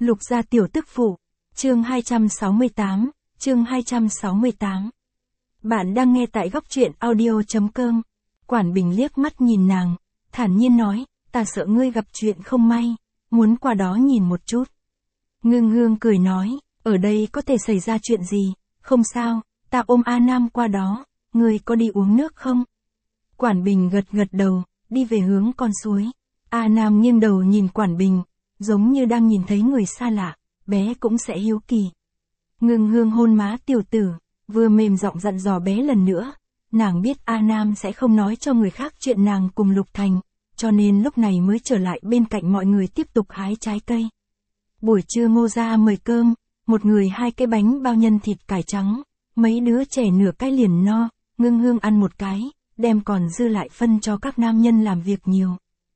Lục gia tiểu tức phụ. Chương 268, chương 268. Bạn đang nghe tại góc truyện audio.com. Quản Bình liếc mắt nhìn nàng, thản nhiên nói, ta sợ ngươi gặp chuyện không may, muốn qua đó nhìn một chút. Ngưng Hương cười nói, ở đây có thể xảy ra chuyện gì, không sao, ta ôm A Nam qua đó, ngươi có đi uống nước không? Quản Bình gật gật đầu, đi về hướng con suối. A Nam nghiêng đầu nhìn Quản Bình, giống như đang nhìn thấy người xa lạ, bé cũng sẽ hiếu kỳ. Ngưng Hương hôn má tiểu tử, vừa mềm giọng dặn dò bé lần nữa, nàng biết A Nam sẽ không nói cho người khác chuyện nàng cùng Lục Thành, cho nên lúc này mới trở lại bên cạnh mọi người tiếp tục hái trái cây. Buổi trưa Ngô gia mời cơm, một người 2 cái bánh bao nhân thịt cải trắng, mấy đứa trẻ nửa cái liền no, Ngưng Hương ăn một cái, đem còn dư lại phân cho các nam nhân làm việc nhiều.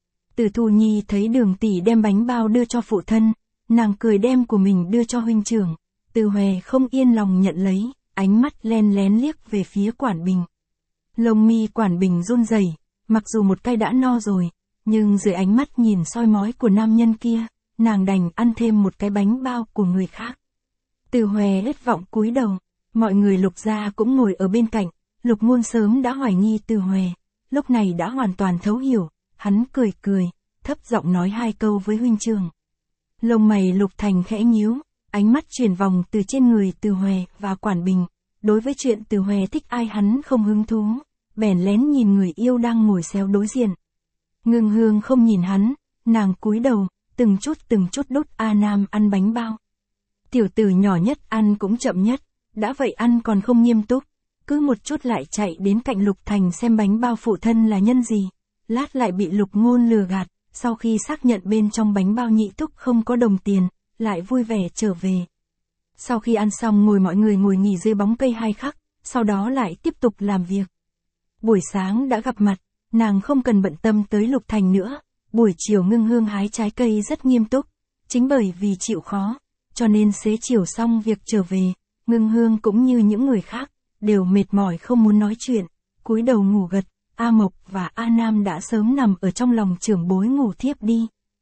Từ Thu Nhi thấy Đường tỷ đem bánh bao đưa cho phụ thân, nàng cười đem của mình đưa cho huynh trưởng. Từ Hòe không yên lòng nhận lấy, ánh mắt len lén liếc về phía Quản Bình. Lông mi Quản Bình run rẩy, mặc dù một cái đã no rồi, nhưng dưới ánh mắt nhìn soi mói của nam nhân kia, nàng đành ăn thêm một cái bánh bao của người khác. Từ Hòe hết vọng cúi đầu, mọi người Lục gia cũng ngồi ở bên cạnh, Lục Ngôn sớm đã hoài nghi Từ Hòe, lúc này đã hoàn toàn thấu hiểu, hắn cười cười, thấp giọng nói 2 câu với huynh trưởng. Lông mày Lục Thành khẽ nhíu, ánh mắt chuyển vòng từ trên người Từ Hòe và Quản Bình, đối với chuyện Từ Hòe thích ai hắn không hứng thú, bèn lén nhìn người yêu đang ngồi xéo đối diện. Ngưng Hương không nhìn hắn, nàng cúi đầu, từng chút đút A Nam ăn bánh bao. Tiểu tử nhỏ nhất ăn cũng chậm nhất, đã vậy ăn còn không nghiêm túc, cứ một chút lại chạy đến cạnh Lục Thành xem bánh bao phụ thân là nhân gì, lát lại bị Lục Ngôn lừa gạt, sau khi xác nhận bên trong bánh bao Nhị Thúc không có đồng tiền, lại vui vẻ trở về. Sau khi ăn xong mọi người ngồi nghỉ dưới bóng cây 2 khắc, sau đó lại tiếp tục làm việc. Buổi sáng đã gặp mặt, nàng không cần bận tâm tới Lục Thành nữa, buổi chiều Ngưng Hương hái trái cây rất nghiêm túc, chính bởi vì chịu khó, cho nên xế chiều xong việc trở về, Ngưng Hương cũng như những người khác, đều mệt mỏi không muốn nói chuyện, cúi đầu ngủ gật. A Mộc và A Nam đã sớm nằm ở trong lòng trưởng bối ngủ thiếp đi.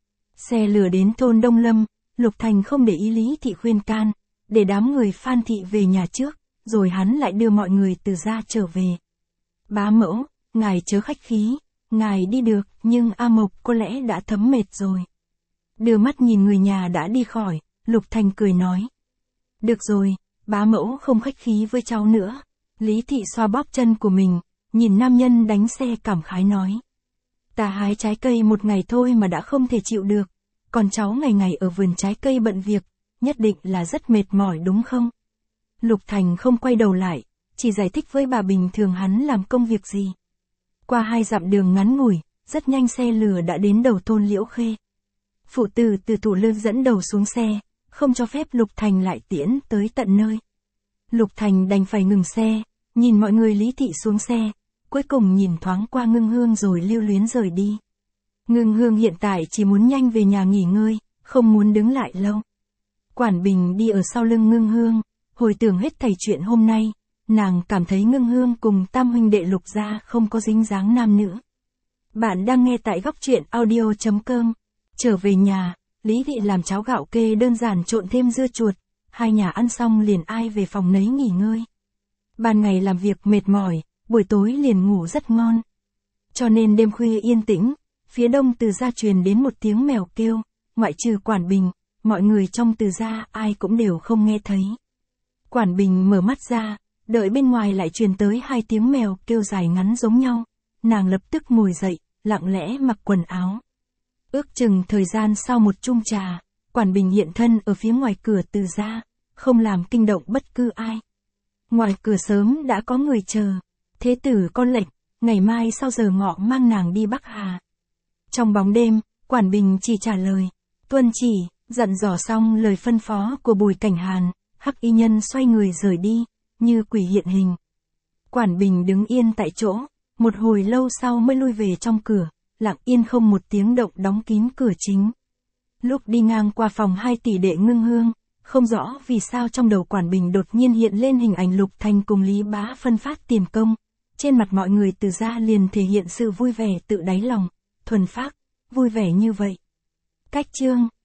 Xe lửa đến thôn Đông Lâm, Lục Thành không để ý Lý Thị khuyên can, để đám người Phan Thị về nhà trước, rồi hắn lại đưa mọi người từ gia trở về. Bá mẫu, ngài chớ khách khí, ngài đi được, nhưng A Mộc có lẽ đã thấm mệt rồi. Đưa mắt nhìn người nhà đã đi khỏi, Lục Thành cười nói. Được rồi, bá mẫu không khách khí với cháu nữa. Lý Thị xoa bóp chân của mình, nhìn nam nhân đánh xe cảm khái nói. Ta hái trái cây một ngày thôi mà đã không thể chịu được, còn cháu ngày ngày ở vườn trái cây bận việc, nhất định là rất mệt mỏi đúng không? Lục Thành không quay đầu lại, chỉ giải thích với bà bình thường hắn làm công việc gì. Qua 2 dặm đường ngắn ngủi, rất nhanh xe lửa đã đến đầu thôn Liễu Khê. Phụ tử từ Thủ Lư dẫn đầu xuống xe, không cho phép Lục Thành lại tiễn tới tận nơi. Lục Thành đành phải ngừng xe, nhìn mọi người Lý Thị xuống xe, cuối cùng nhìn thoáng qua Ngưng Hương rồi lưu luyến rời đi. Ngưng Hương hiện tại chỉ muốn nhanh về nhà nghỉ ngơi, không muốn đứng lại lâu. Quản Bình đi ở sau lưng Ngưng Hương, hồi tưởng hết thảy chuyện hôm nay, nàng cảm thấy Ngưng Hương cùng tam huynh đệ Lục gia không có dính dáng nam nữ. Bạn đang nghe tại góc truyện audio.com. Trở về nhà, Lý Thị làm cháo gạo kê đơn giản trộn thêm dưa chuột, 2 nhà ăn xong liền ai về phòng nấy nghỉ ngơi. Ban ngày làm việc mệt mỏi, buổi tối liền ngủ rất ngon. Cho nên đêm khuya yên tĩnh, phía đông Từ gia truyền đến một tiếng mèo kêu, ngoại trừ Quản Bình, mọi người trong Từ gia ai cũng đều không nghe thấy. Quản Bình mở mắt ra, đợi bên ngoài lại truyền tới 2 tiếng mèo kêu dài ngắn giống nhau, nàng lập tức ngồi dậy, lặng lẽ mặc quần áo. Ước chừng thời gian sau một chung trà, Quản Bình hiện thân ở phía ngoài cửa Từ gia, không làm kinh động bất cứ ai. Ngoài cửa sớm đã có người chờ. Thế tử con lệnh, ngày mai sau giờ ngọ mang nàng đi Bắc Hà. Trong bóng đêm, Quản Bình chỉ trả lời, tuân chỉ, dặn dò xong lời phân phó của Bùi Cảnh Hàn, Hắc Y Nhân xoay người rời đi, như quỷ hiện hình. Quản Bình đứng yên tại chỗ, một hồi lâu sau mới lui về trong cửa, lặng yên không một tiếng động đóng kín cửa chính. Lúc đi ngang qua phòng 2 tỷ đệ Ngưng Hương, không rõ vì sao trong đầu Quản Bình đột nhiên hiện lên hình ảnh Lục Thành cùng Lý Bá phân phát tiền công. Trên mặt mọi người Từ gia liền thể hiện sự vui vẻ tự đáy lòng, thuần phác, vui vẻ như vậy. Cách chương